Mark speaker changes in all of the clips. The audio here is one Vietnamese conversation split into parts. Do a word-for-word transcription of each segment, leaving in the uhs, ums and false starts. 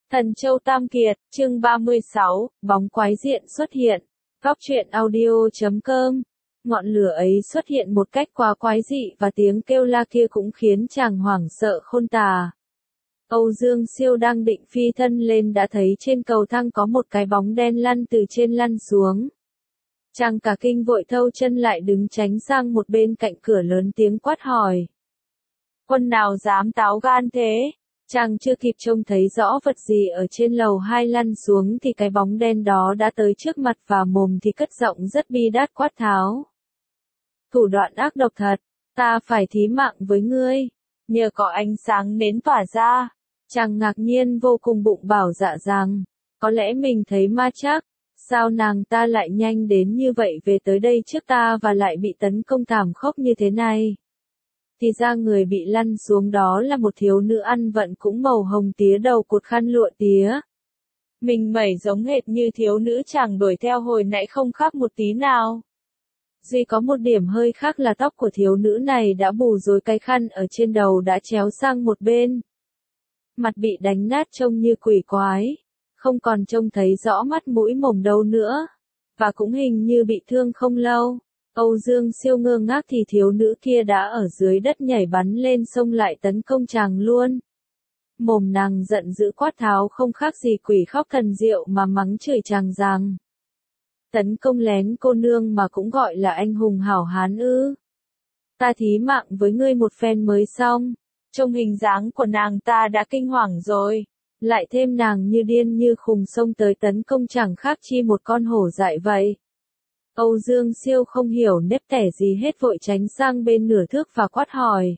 Speaker 1: Thần Châu Tam Kiệt, chương ba mươi sáu, bóng quái diện xuất hiện. Góc truyện audio chấm com. Ngọn lửa ấy xuất hiện một cách quá quái dị và tiếng kêu la kia cũng khiến chàng hoảng sợ khôn tả. Âu Dương Siêu đang định phi thân lên đã thấy trên cầu thang có một cái bóng đen lăn từ trên lăn xuống. Chàng cả kinh vội thâu chân lại đứng tránh sang một bên cạnh cửa lớn tiếng quát hỏi. Quân nào dám táo gan thế? Chàng chưa kịp trông thấy rõ vật gì ở trên lầu hai lăn xuống thì cái bóng đen đó đã tới trước mặt và mồm thì cất giọng rất bi đát quát tháo. Thủ đoạn ác độc thật, ta phải thí mạng với ngươi, nhờ có ánh sáng nến tỏa ra. Chàng ngạc nhiên vô cùng bụng bảo dạ rằng, có lẽ mình thấy ma chắc, sao nàng ta lại nhanh đến như vậy về tới đây trước ta và lại bị tấn công thảm khốc như thế này. Thì ra người bị lăn xuống đó là một thiếu nữ ăn vận cũng màu hồng tía đầu cột khăn lụa tía. Mình mẩy giống hệt như thiếu nữ chàng đuổi theo hồi nãy không khác một tí nào. Duy có một điểm hơi khác là tóc của thiếu nữ này đã bù rồi cái khăn ở trên đầu đã chéo sang một bên. Mặt bị đánh nát trông như quỷ quái, không còn trông thấy rõ mắt mũi mồm đâu nữa, và cũng hình như bị thương không lâu. Âu Dương Siêu ngơ ngác thì thiếu nữ kia đã ở dưới đất nhảy bắn lên xông lại tấn công chàng luôn. Mồm nàng giận dữ quát tháo không khác gì quỷ khóc thần diệu mà mắng chửi chàng rằng. Tấn công lén cô nương mà cũng gọi là anh hùng hảo hán ư. Ta thí mạng với ngươi một phen mới xong. Trông hình dáng của nàng ta đã kinh hoàng rồi. Lại thêm nàng như điên như khùng xông tới tấn công chẳng khác chi một con hổ dại vậy. Âu Dương Siêu không hiểu nếp tẻ gì hết vội tránh sang bên nửa thước và quát hỏi.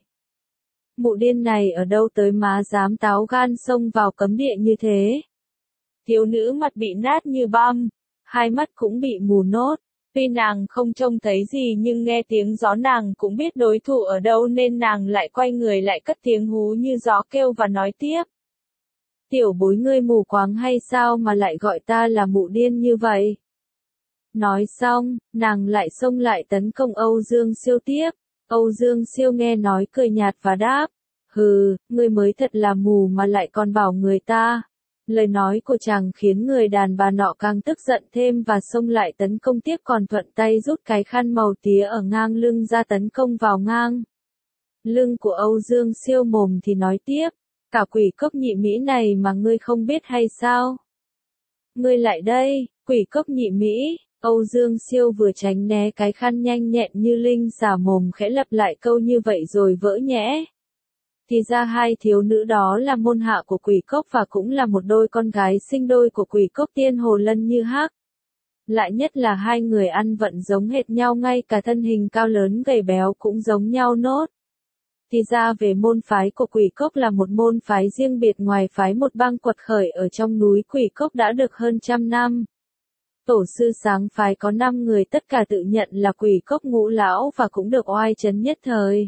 Speaker 1: Mụ điên này ở đâu tới má dám táo gan xông vào cấm địa như thế? Thiếu nữ mặt bị nát như băm, hai mắt cũng bị mù nốt. Tuy nàng không trông thấy gì nhưng nghe tiếng gió nàng cũng biết đối thủ ở đâu nên nàng lại quay người lại cất tiếng hú như gió kêu và nói tiếp. Tiểu bối ngươi mù quáng hay sao mà lại gọi ta là mụ điên như vậy? Nói xong, nàng lại xông lại tấn công Âu Dương Siêu tiếp. Âu Dương Siêu nghe nói cười nhạt và đáp. Hừ, ngươi mới thật là mù mà lại còn bảo người ta. Lời nói của chàng khiến người đàn bà nọ càng tức giận thêm và xông lại tấn công tiếp còn thuận tay rút cái khăn màu tía ở ngang lưng ra tấn công vào ngang lưng của Âu Dương Siêu. Mồm thì nói tiếp. Cả quỷ cốc nhị Mỹ này mà ngươi không biết hay sao? Ngươi lại đây, quỷ cốc nhị Mỹ. Âu Dương Siêu vừa tránh né cái khăn nhanh nhẹn như linh xả mồm khẽ lặp lại câu như vậy rồi vỡ nhẽ. Thì ra hai thiếu nữ đó là môn hạ của quỷ cốc và cũng là một đôi con gái sinh đôi của quỷ cốc Tiên Hồ Lân Như Hắc. Lại nhất là hai người ăn vận giống hệt nhau, ngay cả thân hình cao lớn gầy béo cũng giống nhau nốt. Thì ra về môn phái của quỷ cốc là một môn phái riêng biệt ngoài phái một bang quật khởi ở trong núi quỷ cốc đã được hơn trăm năm. Tổ sư sáng phái có năm người tất cả tự nhận là quỷ cốc ngũ lão và cũng được oai chấn nhất thời.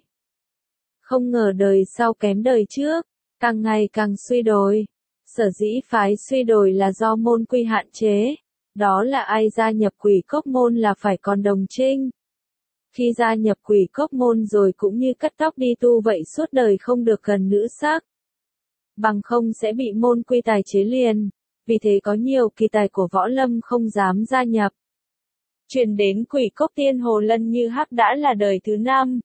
Speaker 1: Không ngờ đời sau kém đời trước, càng ngày càng suy đồi. Sở dĩ phái suy đồi là do môn quy hạn chế. Đó là ai gia nhập quỷ cốc môn là phải còn đồng trinh. Khi gia nhập quỷ cốc môn rồi cũng như cắt tóc đi tu vậy suốt đời không được gần nữ sắc. Bằng không sẽ bị môn quy tài chế liền. Vì thế có nhiều kỳ tài của võ lâm không dám gia nhập. Truyền đến quỷ cốc Tiên Hồ Lân Như Hắc đã là đời thứ năm.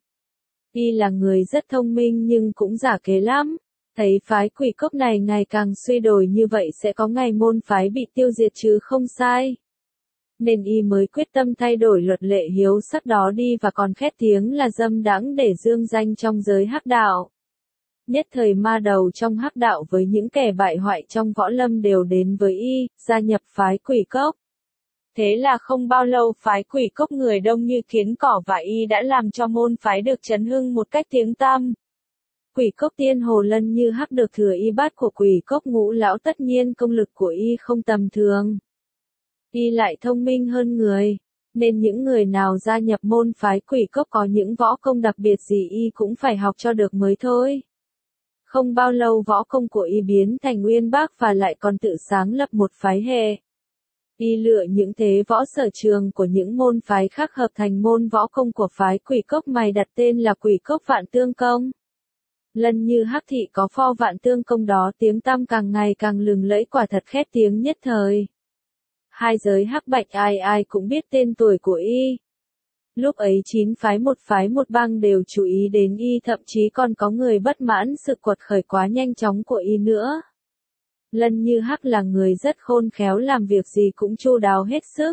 Speaker 1: Y là người rất thông minh nhưng cũng giả kế lắm. Thấy phái quỷ cốc này ngày càng suy đồi như vậy sẽ có ngày môn phái bị tiêu diệt chứ không sai. Nên y mới quyết tâm thay đổi luật lệ hiếu sắc đó đi và còn khét tiếng là dâm đãng để dương danh trong giới hắc đạo. Nhất thời ma đầu trong hắc đạo với những kẻ bại hoại trong võ lâm đều đến với y, gia nhập phái quỷ cốc. Thế là không bao lâu phái quỷ cốc người đông như kiến cỏ và y đã làm cho môn phái được chấn hưng một cách tiếng tăm. Quỷ cốc Tiên Hồ Lân Như Hắc được thừa y bát của quỷ cốc ngũ lão, tất nhiên công lực của y không tầm thường. Y lại thông minh hơn người, nên những người nào gia nhập môn phái quỷ cốc có những võ công đặc biệt gì y cũng phải học cho được mới thôi. Không bao lâu võ công của y biến thành uyên bác và lại còn tự sáng lập một phái hệ. Y lựa những thế võ sở trường của những môn phái khác hợp thành môn võ công của phái quỷ cốc mày đặt tên là quỷ cốc Vạn Tương Công. Lân Như Hắc thị có pho vạn tương công đó tiếng tăm càng ngày càng lừng lẫy, quả thật khét tiếng nhất thời. Hai giới hắc bạch ai ai cũng biết tên tuổi của y. Lúc ấy chín phái một phái một bang đều chú ý đến y, thậm chí còn có người bất mãn sự quật khởi quá nhanh chóng của y nữa. Lân Như Hắc là người rất khôn khéo, làm việc gì cũng chu đáo hết sức.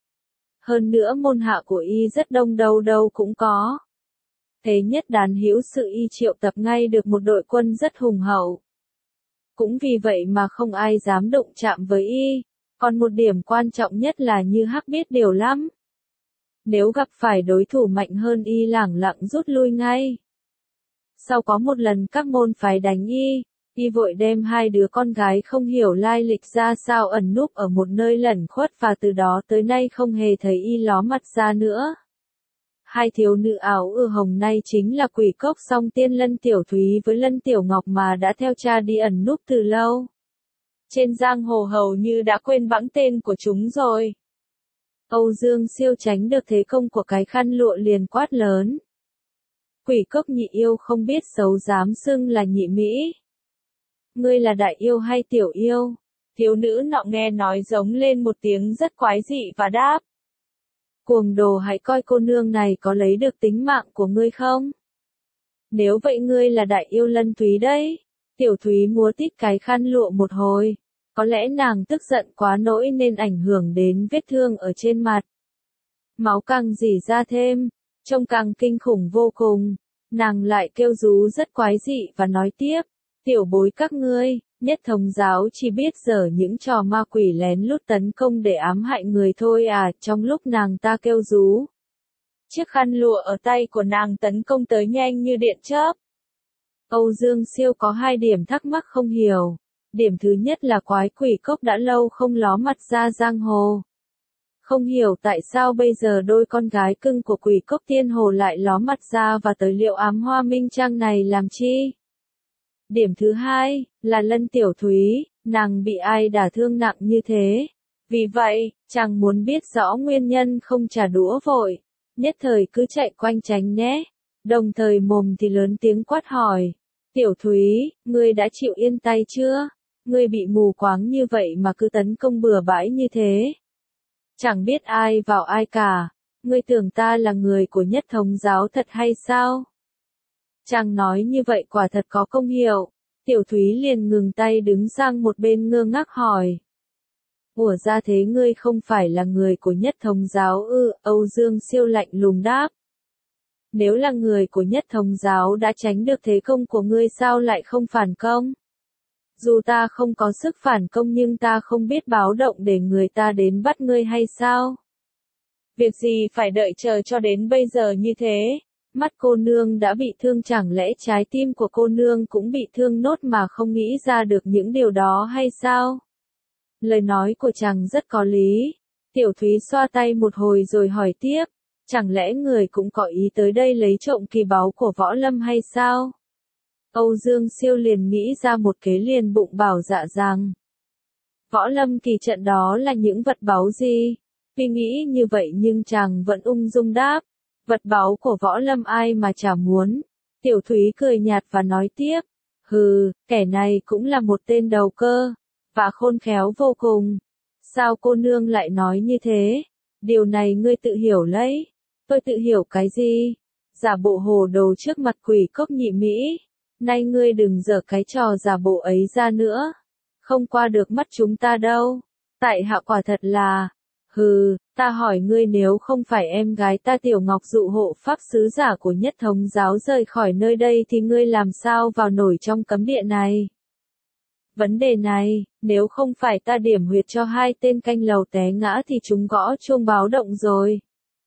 Speaker 1: Hơn nữa môn hạ của y rất đông, đâu đâu cũng có. Thế nhất đàn hữu sự y triệu tập ngay được một đội quân rất hùng hậu. Cũng vì vậy mà không ai dám đụng chạm với y. Còn một điểm quan trọng nhất là Như Hắc biết điều lắm. Nếu gặp phải đối thủ mạnh hơn y lẳng lặng rút lui ngay. Sau có một lần các môn phái đánh y, y vội đem hai đứa con gái không hiểu lai lịch ra sao ẩn núp ở một nơi lẩn khuất, và từ đó tới nay không hề thấy y ló mặt ra nữa. Hai thiếu nữ áo ư hồng nay chính là Quỷ Cốc Song Tiên Lân Tiểu Thúy với Lân Tiểu Ngọc mà đã theo cha đi ẩn núp từ lâu. Trên giang hồ hầu như đã quên bẵng tên của chúng rồi. Âu Dương Siêu tránh được thế công của cái khăn lụa liền quát lớn. Quỷ Cốc nhị yêu không biết xấu dám xưng là nhị mỹ. Ngươi là đại yêu hay tiểu yêu? Thiếu nữ nọ nghe nói giống lên một tiếng rất quái dị và đáp. Cuồng đồ, hãy coi cô nương này có lấy được tính mạng của ngươi không? Nếu vậy ngươi là đại yêu Lân Thúy đấy. Tiểu Thúy múa tít cái khăn lụa một hồi. Có lẽ nàng tức giận quá nỗi nên ảnh hưởng đến vết thương ở trên mặt. Máu càng rỉ ra thêm, trông càng kinh khủng vô cùng. Nàng lại kêu rú rất quái dị và nói tiếp. Tiểu bối các ngươi, Nhất Thống giáo chỉ biết dở những trò ma quỷ lén lút tấn công để ám hại người thôi à. Trong lúc nàng ta kêu rú, chiếc khăn lụa ở tay của nàng tấn công tới nhanh như điện chớp. Âu Dương Siêu có hai điểm thắc mắc không hiểu. Điểm thứ nhất là quái Quỷ Cốc đã lâu không ló mặt ra giang hồ. Không hiểu tại sao bây giờ đôi con gái cưng của Quỷ Cốc Tiên Hồ lại ló mặt ra và tới Liệu Ám Hoa Minh Trang này làm chi? Điểm thứ hai, là Lân Tiểu Thúy, nàng bị ai đả thương nặng như thế. Vì vậy, chàng muốn biết rõ nguyên nhân không trả đũa vội, nhất thời cứ chạy quanh tránh né, đồng thời mồm thì lớn tiếng quát hỏi. Tiểu Thúy, ngươi đã chịu yên tay chưa? Ngươi bị mù quáng như vậy mà cứ tấn công bừa bãi như thế. Chẳng biết ai vào ai cả, ngươi tưởng ta là người của Nhất Thống giáo thật hay sao? Chàng nói như vậy quả thật có công hiệu. Tiểu Thúy liền ngừng tay đứng sang một bên ngơ ngác hỏi. Ủa ra thế ngươi không phải là người của Nhất Thống giáo ư? Âu Dương Siêu lạnh lùng đáp. Nếu là người của Nhất Thống giáo đã tránh được thế công của ngươi sao lại không phản công? Dù ta không có sức phản công nhưng ta không biết báo động để người ta đến bắt ngươi hay sao? Việc gì phải đợi chờ cho đến bây giờ như thế? Mắt cô nương đã bị thương, chẳng lẽ trái tim của cô nương cũng bị thương nốt mà không nghĩ ra được những điều đó hay sao? Lời nói của chàng rất có lý. Tiểu Thúy xoa tay một hồi rồi hỏi tiếp. Chẳng lẽ người cũng có ý tới đây lấy trộm kỳ báu của Võ Lâm hay sao? Âu Dương Siêu liền nghĩ ra một kế liền bụng bảo dạ rằng. Võ Lâm kỳ trận đó là những vật báu gì? Vì nghĩ như vậy nhưng chàng vẫn ung dung đáp. Vật báu của Võ Lâm ai mà chả muốn. Tiểu Thúy cười nhạt và nói tiếp. Hừ, kẻ này cũng là một tên đầu cơ, và khôn khéo vô cùng. Sao cô nương lại nói như thế? Điều này ngươi tự hiểu lấy. Tôi tự hiểu cái gì? Giả bộ hồ đồ trước mặt Quỷ Cốc nhị mỹ. Nay ngươi đừng giở cái trò giả bộ ấy ra nữa. Không qua được mắt chúng ta đâu. Tại hạ quả thật là. Hừ, ta hỏi ngươi, nếu không phải em gái ta Tiểu Ngọc dụ hộ pháp sứ giả của Nhất Thống giáo rời khỏi nơi đây thì ngươi làm sao vào nổi trong cấm địa này? Vấn đề này, nếu không phải ta điểm huyệt cho hai tên canh lầu té ngã thì chúng gõ chuông báo động rồi.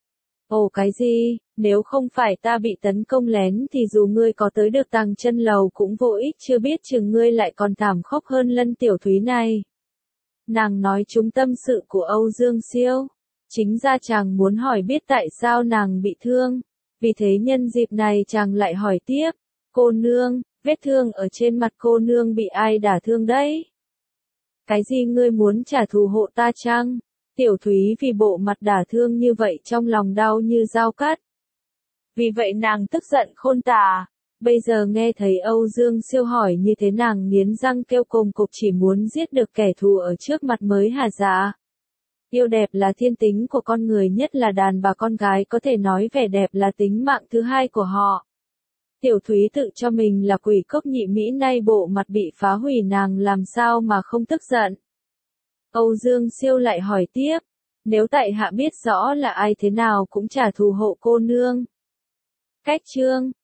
Speaker 1: Ồ cái gì, nếu không phải ta bị tấn công lén thì dù ngươi có tới được tầng chân lầu cũng vô ích, chưa biết chừng ngươi lại còn thảm khốc hơn Lân Tiểu Thúy này. Nàng nói trúng tâm sự của Âu Dương Siêu. Chính ra chàng muốn hỏi biết tại sao nàng bị thương. Vì thế nhân dịp này chàng lại hỏi tiếp. Cô nương, vết thương ở trên mặt cô nương bị ai đả thương đấy? Cái gì ngươi muốn trả thù hộ ta chăng? Tiểu Thúy vì bộ mặt đả thương như vậy trong lòng đau như dao cắt. Vì vậy nàng tức giận khôn tả. Bây giờ nghe thấy Âu Dương Siêu hỏi như thế nàng nghiến răng kêu cùng cục chỉ muốn giết được kẻ thù ở trước mặt mới hả dạ. Yêu đẹp là thiên tính của con người, nhất là đàn bà con gái có thể nói vẻ đẹp là tính mạng thứ hai của họ. Tiểu Thúy tự cho mình là quỷ cốc nhị mỹ, nay bộ mặt bị phá hủy nàng làm sao mà không tức giận. Âu Dương Siêu lại hỏi tiếp, nếu tại hạ biết rõ là ai thế nào cũng trả thù hộ cô nương. Cách chương